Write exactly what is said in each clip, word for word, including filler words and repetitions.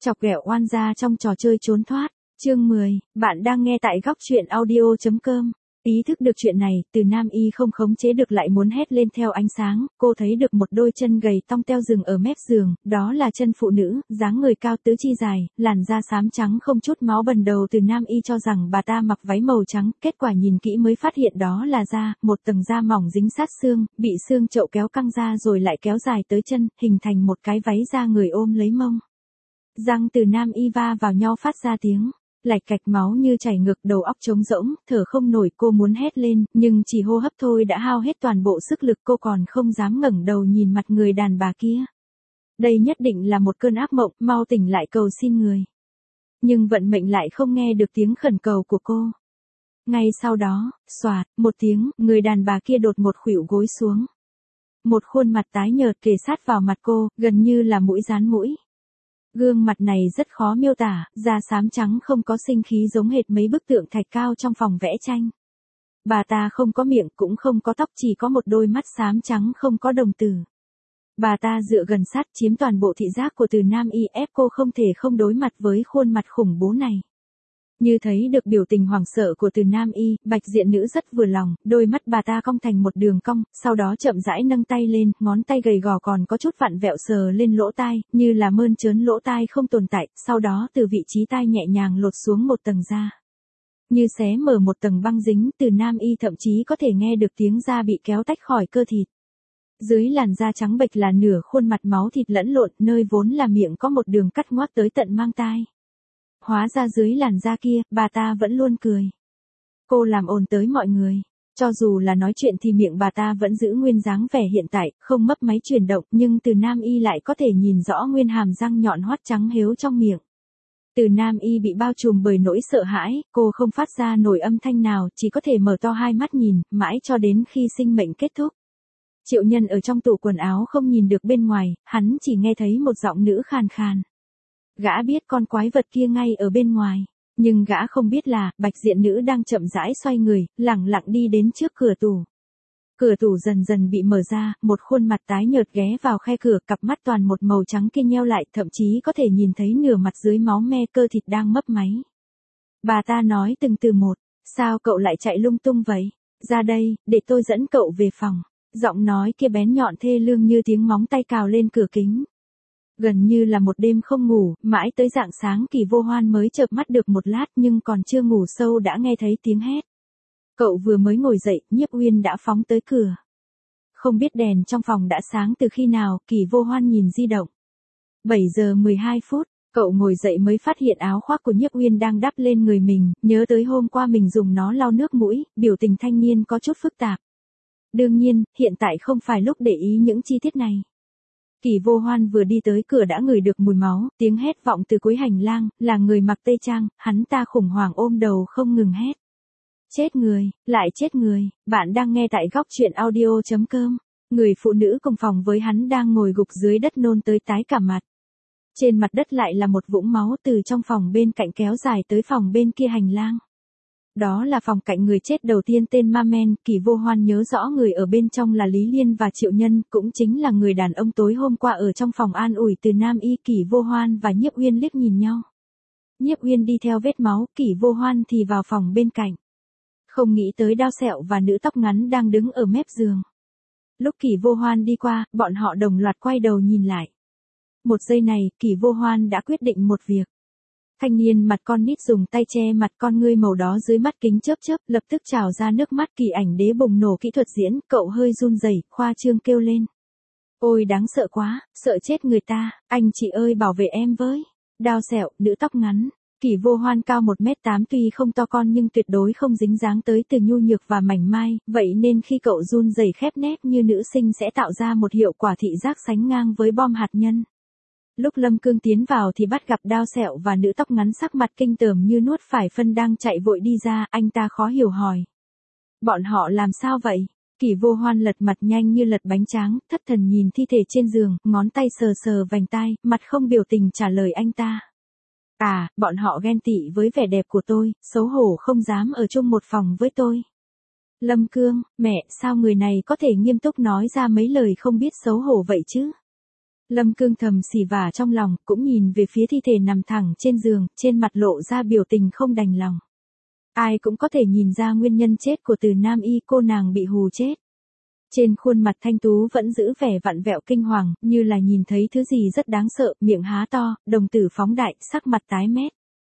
Chọc ghẹo oan gia trong trò chơi trốn thoát. Chương mười, bạn đang nghe tại góc truyện audio.com. Ý thức được chuyện này, Từ Nam Y không khống chế được lại muốn hét lên theo ánh sáng, cô thấy được một đôi chân gầy tong teo rừng ở mép giường, đó là chân phụ nữ, dáng người cao tứ chi dài, làn da xám trắng không chút máu bần đầu. Từ Nam Y cho rằng bà ta mặc váy màu trắng, kết quả nhìn kỹ mới phát hiện đó là da, một tầng da mỏng dính sát xương, bị xương chậu kéo căng ra rồi lại kéo dài tới chân, hình thành một cái váy da người ôm lấy mông. Răng Từ Nam Y va vào nhau phát ra tiếng lạch cạch, máu như chảy ngược, đầu óc trống rỗng, thở không nổi. Cô muốn hét lên, nhưng chỉ hô hấp thôi đã hao hết toàn bộ sức lực, cô còn không dám ngẩng đầu nhìn mặt người đàn bà kia. Đây nhất định là một cơn ác mộng, mau tỉnh lại cầu xin người. Nhưng vận mệnh lại không nghe được tiếng khẩn cầu của cô. Ngay sau đó, xoạt, một tiếng, người đàn bà kia đột ngột khuỵu gối xuống. Một khuôn mặt tái nhợt kề sát vào mặt cô, gần như là mũi dán mũi. Gương mặt này rất khó miêu tả, da xám trắng không có sinh khí giống hệt mấy bức tượng thạch cao trong phòng vẽ tranh. Bà ta không có miệng, cũng không có tóc, chỉ có một đôi mắt xám trắng không có đồng tử. Bà ta dựa gần sát, chiếm toàn bộ thị giác của Từ Nam Y, ép cô không thể không đối mặt với khuôn mặt khủng bố này. Như thấy được biểu tình hoảng sợ của Từ Nam Y, Bạch Diện Nữ rất vừa lòng, đôi mắt bà ta cong thành một đường cong, sau đó chậm rãi nâng tay lên, ngón tay gầy gò còn có chút vặn vẹo sờ lên lỗ tai, như là mơn trớn lỗ tai không tồn tại, sau đó từ vị trí tai nhẹ nhàng lột xuống một tầng da. Như xé mở một tầng băng dính, Từ Nam Y thậm chí có thể nghe được tiếng da bị kéo tách khỏi cơ thịt. Dưới làn da trắng bệch là nửa khuôn mặt máu thịt lẫn lộn, nơi vốn là miệng có một đường cắt ngoác tới tận mang tai. Hóa ra dưới làn da kia, bà ta vẫn luôn cười. Cô làm ồn tới mọi người. Cho dù là nói chuyện thì miệng bà ta vẫn giữ nguyên dáng vẻ hiện tại, không mấp máy chuyển động, nhưng Từ Nam Y lại có thể nhìn rõ nguyên hàm răng nhọn hoắt trắng héo trong miệng. Từ Nam Y bị bao trùm bởi nỗi sợ hãi, cô không phát ra nổi âm thanh nào, chỉ có thể mở to hai mắt nhìn, mãi cho đến khi sinh mệnh kết thúc. Triệu Nhân ở trong tủ quần áo không nhìn được bên ngoài, hắn chỉ nghe thấy một giọng nữ khàn khàn. Gã biết con quái vật kia ngay ở bên ngoài, nhưng gã không biết là, Bạch Diện Nữ đang chậm rãi xoay người, lẳng lặng đi đến trước cửa tủ. Cửa tủ dần dần bị mở ra, một khuôn mặt tái nhợt ghé vào khe cửa, cặp mắt toàn một màu trắng kia nheo lại, thậm chí có thể nhìn thấy nửa mặt dưới máu me, cơ thịt đang mấp máy. Bà ta nói từng từ một, sao cậu lại chạy lung tung vậy? Ra đây, để tôi dẫn cậu về phòng. Giọng nói kia bén nhọn thê lương như tiếng móng tay cào lên cửa kính. Gần như là một đêm không ngủ, mãi tới rạng sáng Kỳ Vô Hoan mới chợp mắt được một lát, nhưng còn chưa ngủ sâu đã nghe thấy tiếng hét. Cậu vừa mới ngồi dậy, Nhiếp Uyên đã phóng tới cửa. Không biết đèn trong phòng đã sáng từ khi nào, Kỳ Vô Hoan nhìn di động. bảy giờ mười hai phút, cậu ngồi dậy mới phát hiện áo khoác của Nhiếp Uyên đang đắp lên người mình, nhớ tới hôm qua mình dùng nó lau nước mũi, biểu tình thanh niên có chút phức tạp. Đương nhiên, hiện tại không phải lúc để ý những chi tiết này. Kỳ Vô Hoan vừa đi tới cửa đã ngửi được mùi máu, tiếng hét vọng từ cuối hành lang, là người mặc tây trang, hắn ta khủng hoảng ôm đầu không ngừng hét. Chết người, lại chết người, bạn đang nghe tại góc truyện audio.com. Người phụ nữ cùng phòng với hắn đang ngồi gục dưới đất nôn tới tái cả mặt. Trên mặt đất lại là một vũng máu từ trong phòng bên cạnh kéo dài tới phòng bên kia hành lang. Đó là phòng cạnh người chết đầu tiên tên Ma Men, Kỳ Vô Hoan nhớ rõ người ở bên trong là Lý Liên và Triệu Nhân, cũng chính là người đàn ông tối hôm qua ở trong phòng an ủi Từ Nam Y. Kỳ Vô Hoan và Nhiếp Uyên liếc nhìn nhau. Nhiếp Uyên đi theo vết máu, Kỳ Vô Hoan thì vào phòng bên cạnh. Không nghĩ tới Đao Sẹo và nữ tóc ngắn đang đứng ở mép giường. Lúc Kỳ Vô Hoan đi qua, bọn họ đồng loạt quay đầu nhìn lại. Một giây này, Kỳ Vô Hoan đã quyết định một việc. Thanh niên mặt con nít dùng tay che mặt, con ngươi màu đó dưới mắt kính chớp chớp, lập tức trào ra nước mắt. Kỳ Ảnh Đế bùng nổ kỹ thuật diễn, cậu hơi run rẩy, khoa trương kêu lên. Ôi đáng sợ quá, sợ chết người ta, anh chị ơi bảo vệ em với. Đao Sẹo, nữ tóc ngắn. Kỳ Vô Hoan cao một mét tám tuy không to con nhưng tuyệt đối không dính dáng tới từ nhu nhược và mảnh mai, vậy nên khi cậu run rẩy khép nép như nữ sinh sẽ tạo ra một hiệu quả thị giác sánh ngang với bom hạt nhân. Lúc Lâm Cương tiến vào thì bắt gặp Đao Sẹo và nữ tóc ngắn sắc mặt kinh tởm như nuốt phải phân đang chạy vội đi ra, anh ta khó hiểu hỏi. Bọn họ làm sao vậy? Kỳ Vô Hoan lật mặt nhanh như lật bánh tráng, thất thần nhìn thi thể trên giường, ngón tay sờ sờ vành tai, mặt không biểu tình trả lời anh ta. À, bọn họ ghen tị với vẻ đẹp của tôi, xấu hổ không dám ở chung một phòng với tôi. Lâm Cương, mẹ, sao người này có thể nghiêm túc nói ra mấy lời không biết xấu hổ vậy chứ? Lâm Cương thầm xì vả trong lòng, cũng nhìn về phía thi thể nằm thẳng trên giường, trên mặt lộ ra biểu tình không đành lòng. Ai cũng có thể nhìn ra nguyên nhân chết của Từ Nam Y, cô nàng bị hù chết. Trên khuôn mặt thanh tú vẫn giữ vẻ vặn vẹo kinh hoàng, như là nhìn thấy thứ gì rất đáng sợ, miệng há to, đồng tử phóng đại, sắc mặt tái mét.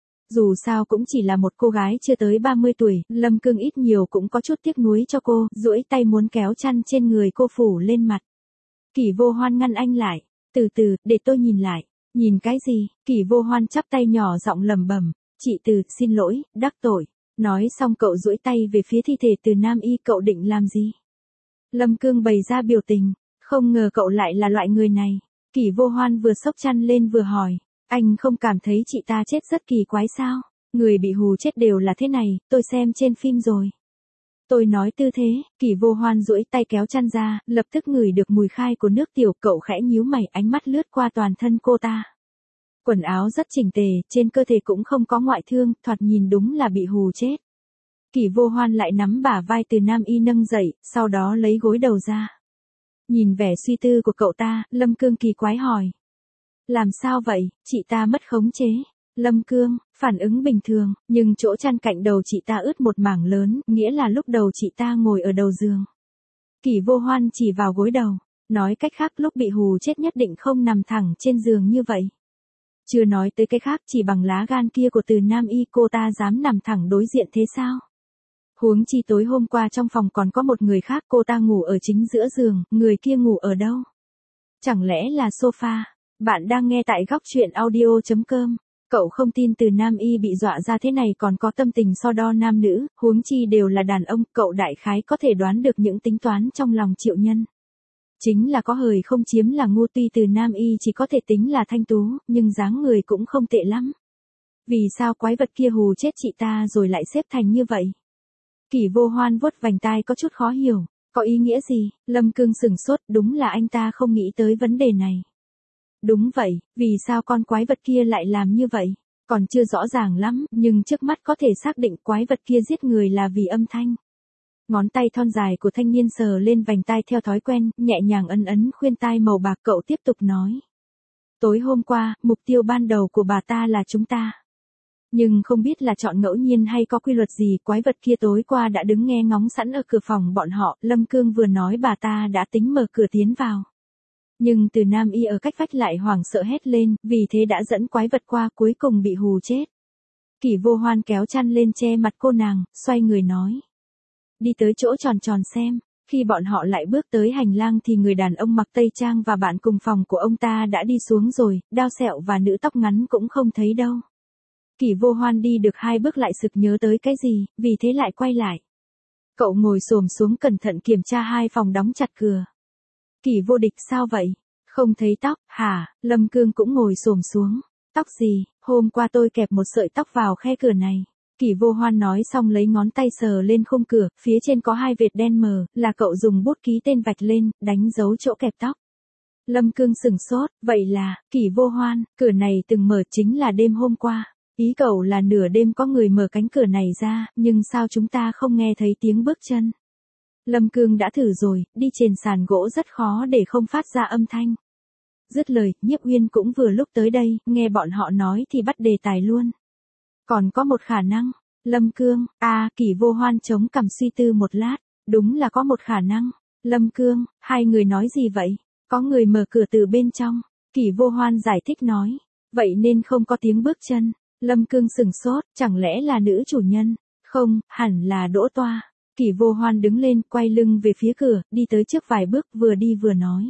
Dù sao cũng chỉ là một cô gái chưa tới ba mươi tuổi, Lâm Cương ít nhiều cũng có chút tiếc nuối cho cô, duỗi tay muốn kéo chăn trên người cô phủ lên mặt. Kỷ Vô Hoan ngăn anh lại, từ từ, để tôi nhìn lại. Nhìn cái gì? Kỷ Vô Hoan chắp tay nhỏ giọng lẩm bẩm, chị Từ, xin lỗi, đắc tội. Nói xong cậu duỗi tay về phía thi thể Từ Nam Y, cậu định làm gì? Lâm Cương bày ra biểu tình, không ngờ cậu lại là loại người này. Kỷ Vô Hoan vừa xốc chăn lên vừa hỏi, anh không cảm thấy chị ta chết rất kỳ quái sao? Người bị hù chết đều là thế này, tôi xem trên phim rồi. Tôi nói tư thế, Kỷ Vô Hoan duỗi tay kéo chăn ra, lập tức ngửi được mùi khai của nước tiểu, cậu khẽ nhíu mày, ánh mắt lướt qua toàn thân cô ta. Quần áo rất chỉnh tề, trên cơ thể cũng không có ngoại thương, thoạt nhìn đúng là bị hù chết. Kỷ Vô Hoan lại nắm bả vai Từ Nam Y nâng dậy, sau đó lấy gối đầu ra. Nhìn vẻ suy tư của cậu ta, Lâm Cương kỳ quái hỏi. Làm sao vậy, chị ta mất khống chế. Lâm Cương, phản ứng bình thường, nhưng chỗ chăn cạnh đầu chị ta ướt một mảng lớn, nghĩa là lúc đầu chị ta ngồi ở đầu giường. Kỷ Vô Hoan chỉ vào gối đầu, nói cách khác lúc bị hù chết nhất định không nằm thẳng trên giường như vậy. Chưa nói tới cái khác, chỉ bằng lá gan kia của Từ Nam Y cô ta dám nằm thẳng đối diện thế sao? Huống chi tối hôm qua trong phòng còn có một người khác, cô ta ngủ ở chính giữa giường, người kia ngủ ở đâu? Chẳng lẽ là sofa? Bạn đang nghe tại góc truyện audio chấm com. Cậu không tin Từ Nam Y bị dọa ra thế này còn có tâm tình so đo nam nữ, huống chi đều là đàn ông, cậu đại khái có thể đoán được những tính toán trong lòng Triệu Nhân. Chính là có hời không chiếm là ngu, tuy Từ Nam Y chỉ có thể tính là thanh tú, nhưng dáng người cũng không tệ lắm. Vì sao quái vật kia hù chết chị ta rồi lại xếp thành như vậy? Kỷ Vô Hoan vuốt vành tai có chút khó hiểu, có ý nghĩa gì? Lâm Cương sửng sốt, đúng là anh ta không nghĩ tới vấn đề này. Đúng vậy, vì sao con quái vật kia lại làm như vậy? Còn chưa rõ ràng lắm, nhưng trước mắt có thể xác định quái vật kia giết người là vì âm thanh. Ngón tay thon dài của thanh niên sờ lên vành tai theo thói quen, nhẹ nhàng ấn ấn khuyên tai màu bạc, cậu tiếp tục nói. Tối hôm qua, mục tiêu ban đầu của bà ta là chúng ta. Nhưng không biết là chọn ngẫu nhiên hay có quy luật gì, quái vật kia tối qua đã đứng nghe ngóng sẵn ở cửa phòng bọn họ, Lâm Cương vừa nói bà ta đã tính mở cửa tiến vào. Nhưng Từ Nam Y ở cách vách lại hoảng sợ hét lên, vì thế đã dẫn quái vật qua, cuối cùng bị hù chết. Kỷ Vô Hoan kéo chăn lên che mặt cô nàng, xoay người nói. Đi tới chỗ tròn tròn xem. Khi bọn họ lại bước tới hành lang thì người đàn ông mặc tây trang và bạn cùng phòng của ông ta đã đi xuống rồi, đao sẹo và nữ tóc ngắn cũng không thấy đâu. Kỷ Vô Hoan đi được hai bước lại sực nhớ tới cái gì, vì thế lại quay lại. Cậu ngồi xổm xuống cẩn thận kiểm tra hai phòng đóng chặt cửa. Kỷ Vô Địch, sao vậy? Không thấy tóc, hả? Lâm Cương cũng ngồi xổm xuống. Tóc gì? Hôm qua tôi kẹp một sợi tóc vào khe cửa này. Kỷ Vô Hoan nói xong lấy ngón tay sờ lên khung cửa, phía trên có hai vệt đen mờ, là cậu dùng bút ký tên vạch lên, đánh dấu chỗ kẹp tóc. Lâm Cương sửng sốt, vậy là, Kỷ Vô Hoan, cửa này từng mở chính là đêm hôm qua. Ý cậu là nửa đêm có người mở cánh cửa này ra, nhưng sao chúng ta không nghe thấy tiếng bước chân? Lâm Cương đã thử rồi, đi trên sàn gỗ rất khó để không phát ra âm thanh. Dứt lời, Nhiếp Uyên cũng vừa lúc tới đây, nghe bọn họ nói thì bắt đề tài luôn. Còn có một khả năng, Lâm Cương, à, Kỷ Vô Hoan chống cằm suy tư một lát, đúng là có một khả năng. Lâm Cương, hai người nói gì vậy? Có người mở cửa từ bên trong. Kỷ Vô Hoan giải thích nói, vậy nên không có tiếng bước chân. Lâm Cương sừng sốt, chẳng lẽ là nữ chủ nhân? Không, hẳn là Đỗ Toa. Kỷ Vô Hoan đứng lên, quay lưng về phía cửa, đi tới trước vài bước, vừa đi vừa nói.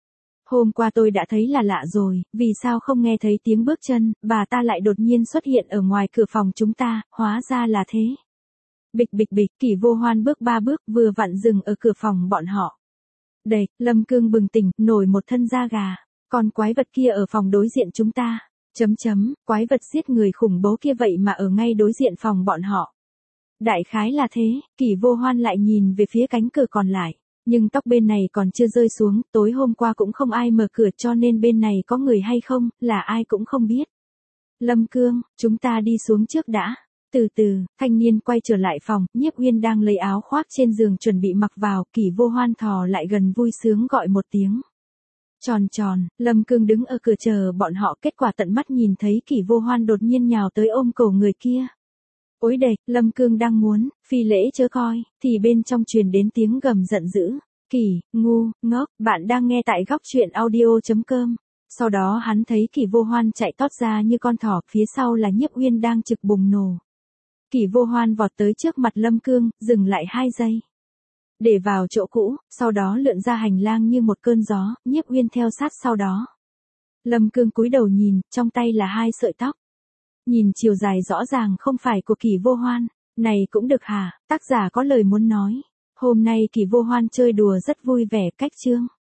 Hôm qua tôi đã thấy là lạ rồi, vì sao không nghe thấy tiếng bước chân, bà ta lại đột nhiên xuất hiện ở ngoài cửa phòng chúng ta, hóa ra là thế. Bịch bịch bịch, Kỷ Vô Hoan bước ba bước, vừa vặn dừng ở cửa phòng bọn họ. Đây, Lâm Cương bừng tỉnh, nổi một thân da gà, còn quái vật kia ở phòng đối diện chúng ta. Chấm chấm, quái vật giết người khủng bố kia vậy mà ở ngay đối diện phòng bọn họ. Đại khái là thế, Kỷ Vô Hoan lại nhìn về phía cánh cửa còn lại. Nhưng tóc bên này còn chưa rơi xuống, tối hôm qua cũng không ai mở cửa cho nên bên này có người hay không, là ai cũng không biết. Lâm Cương, chúng ta đi xuống trước đã. Từ từ, thanh niên quay trở lại phòng, Nhiếp Uyên đang lấy áo khoác trên giường chuẩn bị mặc vào, Kỷ Vô Hoan thò lại gần vui sướng gọi một tiếng. Tròn tròn, Lâm Cương đứng ở cửa chờ bọn họ, kết quả tận mắt nhìn thấy Kỷ Vô Hoan đột nhiên nhào tới ôm cổ người kia. Ối đầy, Lâm Cương đang muốn, phi lễ chớ coi, thì bên trong truyền đến tiếng gầm giận dữ. Kỷ, ngu, ngốc, bạn đang nghe tại góc truyện audio.com. Sau đó hắn thấy Kỷ Vô Hoan chạy tót ra như con thỏ, phía sau là Nhiếp Uyên đang trực bùng nổ. Kỷ Vô Hoan vọt tới trước mặt Lâm Cương, dừng lại hai giây. Để vào chỗ cũ, sau đó lượn ra hành lang như một cơn gió, Nhiếp Uyên theo sát sau đó. Lâm Cương cúi đầu nhìn, trong tay là hai sợi tóc. Nhìn chiều dài rõ ràng không phải của Kỷ Vô Hoan, này cũng được hả, tác giả có lời muốn nói. Hôm nay Kỷ Vô Hoan chơi đùa rất vui vẻ, cách chương.